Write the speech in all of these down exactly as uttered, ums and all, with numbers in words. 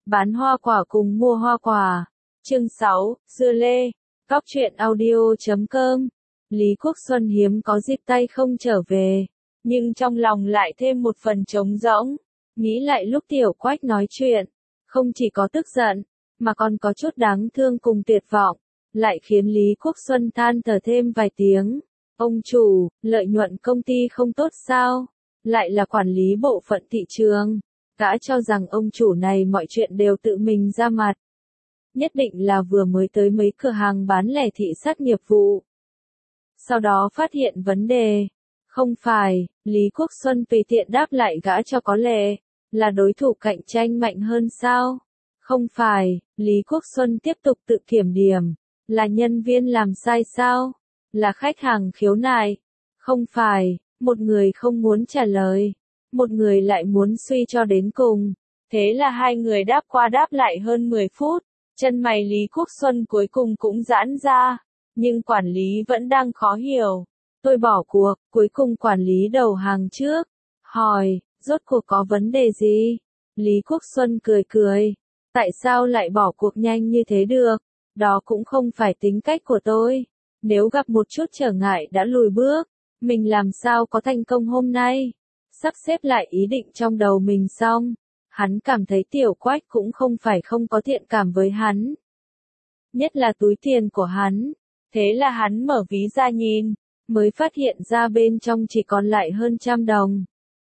Bán hoa quả cùng mua hoa quả. Chương sáu, Dưa lê. Góc truyện audio chấm com. Lý Quốc Xuân hiếm có dịp tay không trở về, nhưng trong lòng lại thêm một phần trống rỗng. Nghĩ lại lúc Tiểu Quách nói chuyện, không chỉ có tức giận, mà còn có chút đáng thương cùng tuyệt vọng, lại khiến Lý Quốc Xuân than thở thêm vài tiếng. Ông chủ, lợi nhuận công ty không tốt sao? Lại là quản lý bộ phận thị trường. Gã cho rằng ông chủ này mọi chuyện đều tự mình ra mặt. Nhất định là vừa mới tới mấy cửa hàng bán lẻ thị sát nghiệp vụ. Sau đó phát hiện vấn đề. Không phải, Lý Quốc Xuân tùy tiện đáp lại gã cho có lệ, là đối thủ cạnh tranh mạnh hơn sao? Không phải, Lý Quốc Xuân tiếp tục tự kiểm điểm, là nhân viên làm sai sao? Là khách hàng khiếu nại? Không phải, một người không muốn trả lời, một người lại muốn suy cho đến cùng. Thế là hai người đáp qua đáp lại hơn mười phút, chân mày Lý Quốc Xuân cuối cùng cũng giãn ra, nhưng quản lý vẫn đang khó hiểu. Tôi bỏ cuộc, cuối cùng quản lý đầu hàng trước, hỏi, rốt cuộc có vấn đề gì? Lý Quốc Xuân cười cười, tại sao lại bỏ cuộc nhanh như thế được? Đó cũng không phải tính cách của tôi. Nếu gặp một chút trở ngại đã lùi bước, mình làm sao có thành công hôm nay? Sắp xếp lại ý định trong đầu mình xong, hắn cảm thấy Tiểu Quách cũng không phải không có thiện cảm với hắn. Nhất là túi tiền của hắn. Thế là hắn mở ví ra nhìn, mới phát hiện ra bên trong chỉ còn lại hơn trăm đồng.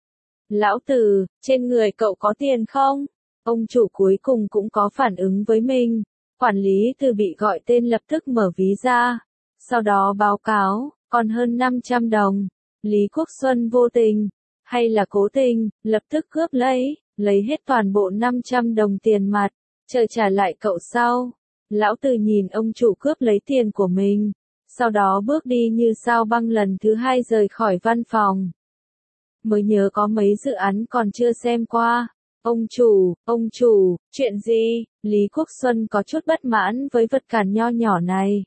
Lão Từ, trên người cậu có tiền không? Ông chủ cuối cùng cũng có phản ứng với mình. Quản lý Từ bị gọi tên lập tức mở ví ra. Sau đó báo cáo, còn hơn năm trăm đồng. Lý Quốc Xuân vô tình, hay là cố tình, lập tức cướp lấy, lấy hết toàn bộ năm trăm đồng tiền mặt, chờ trả lại cậu sau. Lão Từ nhìn ông chủ cướp lấy tiền của mình, sau đó bước đi như sao băng lần thứ hai rời khỏi văn phòng. Mới nhớ có mấy dự án còn chưa xem qua. Ông chủ, ông chủ, chuyện gì? Lý Quốc Xuân có chút bất mãn với vật cản nho nhỏ này.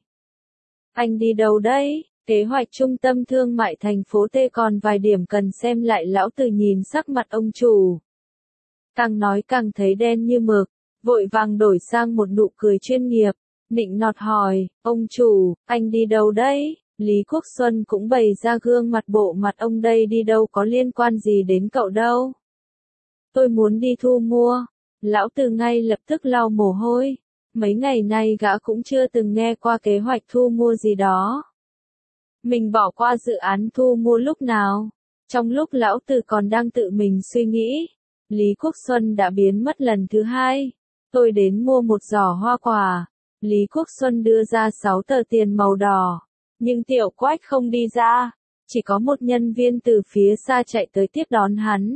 Anh đi đâu đấy? Kế hoạch trung tâm thương mại thành phố T còn vài điểm cần xem lại. Lão Từ nhìn sắc mặt ông chủ, càng nói càng thấy đen như mực, vội vàng đổi sang một nụ cười chuyên nghiệp, nịnh nọt hỏi, ông chủ, anh đi đâu đấy? Lý Quốc Xuân cũng bày ra gương mặt bộ mặt ông đây đi đâu có liên quan gì đến cậu đâu. Tôi muốn đi thu mua. Lão Từ ngay lập tức lau mồ hôi. Mấy ngày nay gã cũng chưa từng nghe qua kế hoạch thu mua gì đó. Mình bỏ qua dự án thu mua lúc nào? Trong lúc Lão Từ còn đang tự mình suy nghĩ, Lý Quốc Xuân đã biến mất lần thứ hai. Tôi đến mua một giỏ hoa quả. Lý Quốc Xuân đưa ra sáu tờ tiền màu đỏ. Nhưng Tiểu Quách không đi ra. Chỉ có một nhân viên từ phía xa chạy tới tiếp đón hắn.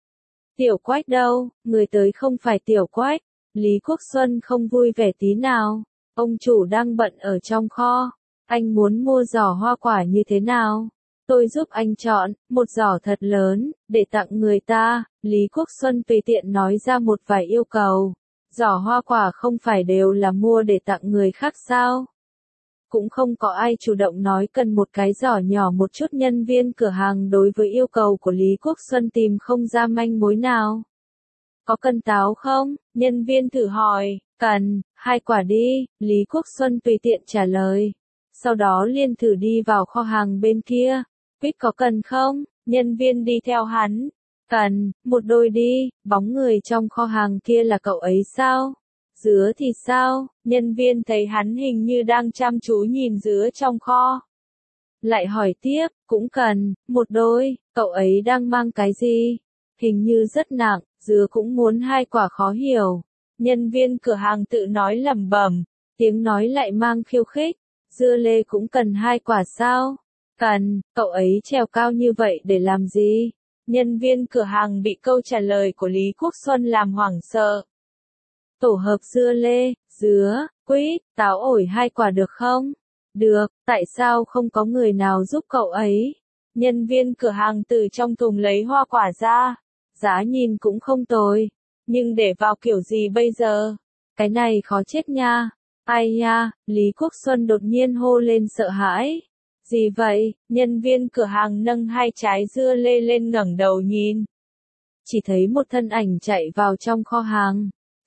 Tiểu Quách đâu? Người tới không phải Tiểu Quách. Lý Quốc Xuân không vui vẻ tí nào. Ông chủ đang bận ở trong kho. Anh muốn mua giỏ hoa quả như thế nào? Tôi giúp anh chọn, một giỏ thật lớn, để tặng người ta. Lý Quốc Xuân tùy tiện nói ra một vài yêu cầu. Giỏ hoa quả không phải đều là mua để tặng người khác sao? Cũng không có ai chủ động nói cần một cái giỏ nhỏ. Một chút nhân viên cửa hàng đối với yêu cầu của Lý Quốc Xuân tìm không ra manh mối nào. Có cần táo không? Nhân viên thử hỏi. Cần, hai quả đi. Lý Quốc Xuân tùy tiện trả lời. Sau đó liền thử đi vào kho hàng bên kia. Quýt có cần không? Nhân viên đi theo hắn. Cần, một đôi đi. Bóng người trong kho hàng kia là cậu ấy sao? Dứa thì sao? Nhân viên thấy hắn hình như đang chăm chú nhìn dứa trong kho. Lại hỏi tiếp, cũng cần, một đôi. Cậu ấy đang mang cái gì? Hình như rất nặng, dứa cũng muốn hai quả khó hiểu. Nhân viên cửa hàng tự nói lẩm bẩm, tiếng nói lại mang khiêu khích. Dưa lê cũng cần hai quả sao? Cần, cậu ấy trèo cao như vậy để làm gì? Nhân viên cửa hàng bị câu trả lời của Lý Quốc Xuân làm hoảng sợ. Tổ hợp dưa lê, dứa, quýt, táo ổi hai quả được không? Được, tại sao không có người nào giúp cậu ấy? Nhân viên cửa hàng từ trong thùng lấy hoa quả ra. Giá nhìn cũng không tồi. Nhưng để vào kiểu gì bây giờ? Cái này khó chết nha. Ai nha, Lý Quốc Xuân đột nhiên hô lên sợ hãi. Gì vậy? Nhân viên cửa hàng nâng hai trái dưa lê lên ngẩng đầu nhìn. Chỉ thấy một thân ảnh chạy vào trong kho hàng.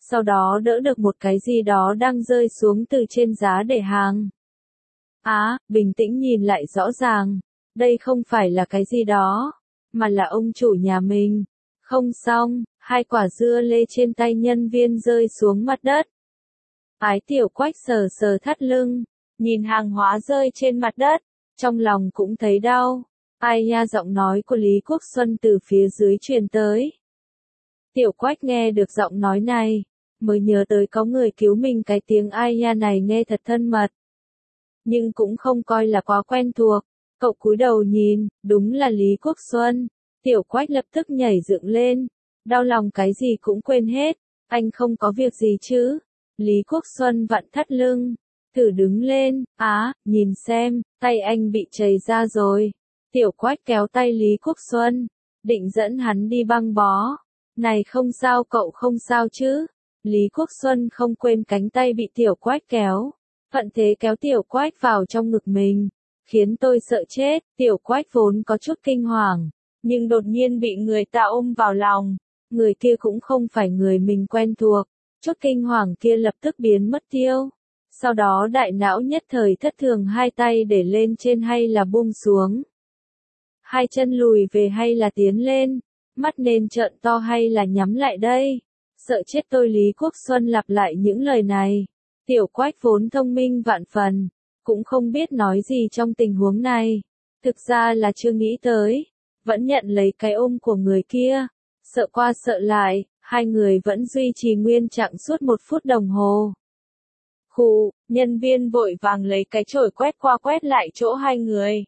sau đó đỡ được một cái gì đó đang rơi xuống từ trên giá để hàng. Á, à, bình tĩnh nhìn lại rõ ràng, đây không phải là cái gì đó, mà là ông chủ nhà mình. Không xong, hai quả dưa lê trên tay nhân viên rơi xuống mặt đất. Ái Tiểu Quách sờ sờ thắt lưng, nhìn hàng hóa rơi trên mặt đất, trong lòng cũng thấy đau. Ai nha, giọng nói của Lý Quốc Xuân từ phía dưới truyền tới. Tiểu Quách nghe được giọng nói này, mới nhớ tới có người cứu mình, cái tiếng ai nha này nghe thật thân mật. Nhưng cũng không coi là quá quen thuộc, cậu cúi đầu nhìn, đúng là Lý Quốc Xuân. Tiểu Quách lập tức nhảy dựng lên, đau lòng cái gì cũng quên hết, anh không có việc gì chứ? Lý Quốc Xuân vặn thắt lưng, thử đứng lên, á, nhìn xem, tay anh bị trầy ra rồi. Tiểu Quách kéo tay Lý Quốc Xuân, định dẫn hắn đi băng bó. Này không sao, cậu không sao chứ? Lý Quốc Xuân không quên cánh tay bị Tiểu Quách kéo, thuận thế kéo Tiểu Quách vào trong ngực mình, khiến tôi sợ chết. Tiểu Quách vốn có chút kinh hoàng, nhưng đột nhiên bị người ta ôm vào lòng, người kia cũng không phải người mình quen thuộc, chút kinh hoàng kia lập tức biến mất tiêu. Sau đó đại não nhất thời thất thường, hai tay để lên trên hay là buông xuống, hai chân lùi về hay là tiến lên, mắt nên trợn to hay là nhắm lại đây? Sợ chết tôi. Lý Quốc Xuân lặp lại những lời này. Tiểu Quách vốn thông minh vạn phần, cũng không biết nói gì trong tình huống này. Thực ra là chưa nghĩ tới, vẫn nhận lấy cái ôm của người kia. Sợ qua sợ lại, hai người vẫn duy trì nguyên trạng suốt một phút đồng hồ. Khụ, nhân viên vội vàng lấy cái chổi quét qua quét lại chỗ hai người.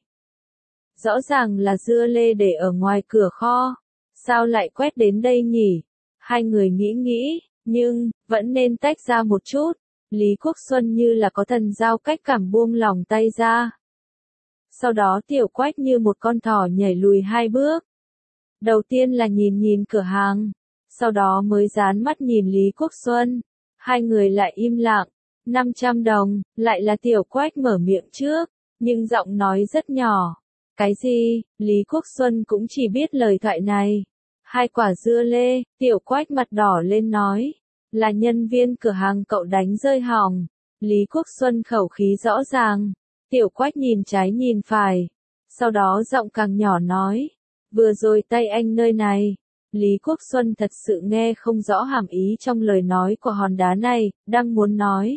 Rõ ràng là dưa lê để ở ngoài cửa kho, sao lại quét đến đây nhỉ? Hai người nghĩ nghĩ, nhưng, vẫn nên tách ra một chút. Lý Quốc Xuân như là có thần giao cách cảm buông lòng tay ra. Sau đó Tiểu Quách như một con thỏ nhảy lùi hai bước. Đầu tiên là nhìn nhìn cửa hàng, sau đó mới dán mắt nhìn Lý Quốc Xuân. Hai người lại im lặng. năm trăm đồng, lại là Tiểu Quách mở miệng trước, nhưng giọng nói rất nhỏ. Cái gì? Lý Quốc Xuân cũng chỉ biết lời thoại này. Hai quả dưa lê, Tiểu Quách mặt đỏ lên nói. Là nhân viên cửa hàng cậu đánh rơi hỏng. Lý Quốc Xuân khẩu khí rõ ràng. Tiểu Quách nhìn trái nhìn phải. Sau đó giọng càng nhỏ nói. Vừa rồi tay anh nơi này. Lý Quốc Xuân thật sự nghe không rõ hàm ý trong lời nói của hòn đá này, đang muốn nói.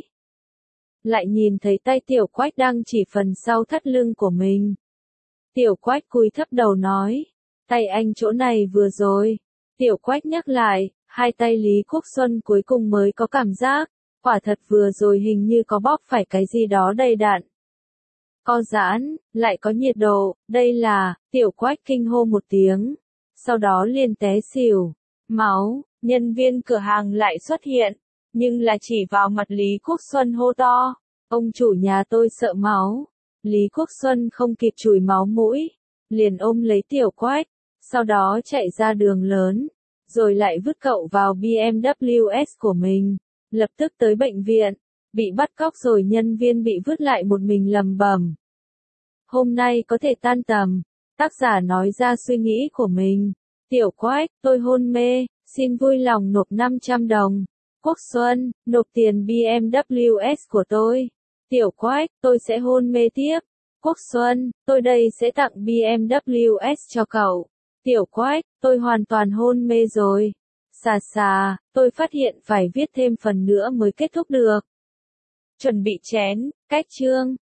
Lại nhìn thấy tay Tiểu Quách đang chỉ phần sau thắt lưng của mình. Tiểu Quách cúi thấp đầu nói. Tay anh chỗ này vừa rồi. Tiểu Quách nhắc lại, hai tay Lý Quốc Xuân cuối cùng mới có cảm giác. Quả thật vừa rồi hình như có bóp phải cái gì đó đầy đặn. Co giãn, lại có nhiệt độ, đây là, Tiểu Quách kinh hô một tiếng. Sau đó liền té xỉu. Máu, nhân viên cửa hàng lại xuất hiện, nhưng là chỉ vào mặt Lý Quốc Xuân hô to. Ông chủ nhà tôi sợ máu. Lý Quốc Xuân không kịp chùi máu mũi, liền ôm lấy Tiểu Quách, sau đó chạy ra đường lớn, rồi lại vứt cậu vào bê em vê ét của mình, lập tức tới bệnh viện, bị bắt cóc rồi nhân viên bị vứt lại một mình lầm bầm. Hôm nay có thể tan tầm, tác giả nói ra suy nghĩ của mình. Tiểu Quách, tôi hôn mê, xin vui lòng nộp năm trăm đồng. Quốc Xuân, nộp tiền bê em vê ét của tôi. Tiểu Quách, tôi sẽ hôn mê tiếp. Quốc Xuân, tôi đây sẽ tặng bê em vê ét cho cậu. Tiểu Quách, tôi hoàn toàn hôn mê rồi. Xà xà, tôi phát hiện phải viết thêm phần nữa mới kết thúc được. Chuẩn bị chén, cách chương.